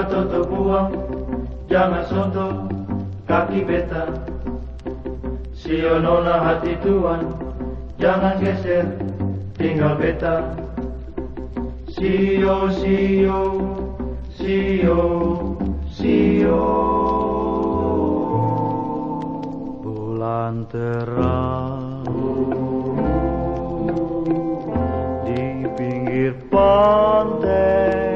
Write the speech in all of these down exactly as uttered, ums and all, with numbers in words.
Toto buang, jangan sentuh kaki beta. Sio nona hati tuan, jangan geser, tinggal beta. Sio, sio, sio, sio. Bulan terang di pinggir pantai,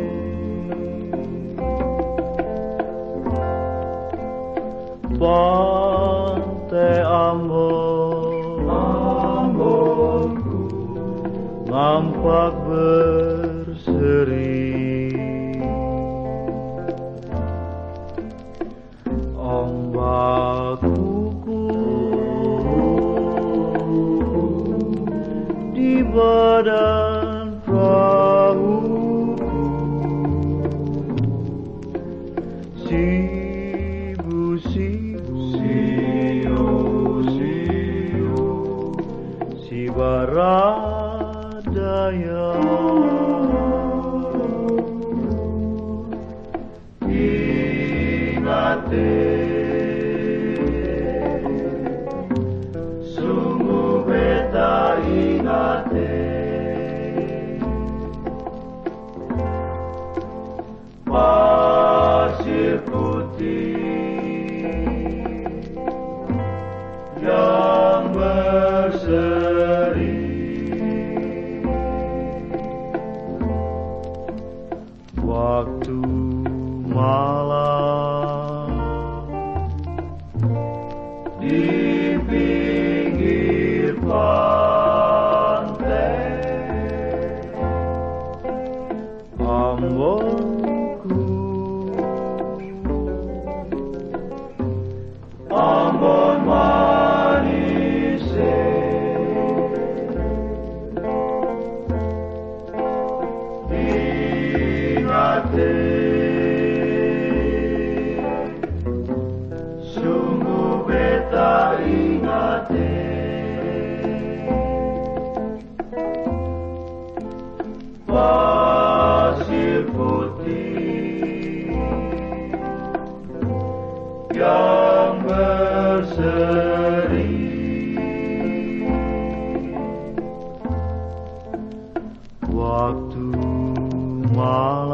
pantai Ambon, Ambonku nampak berseri. Ombak kuku di badan perahuku, sibu sibu sio, sio. si barat daya. Ingate, sungguh beta ingate. Pasir putih yang berseri, waktu malam di pinggir pantai Ambonku, Ambon manis, ingate, sungguh beta ingate. Pasir putih yang berseri, waktu malam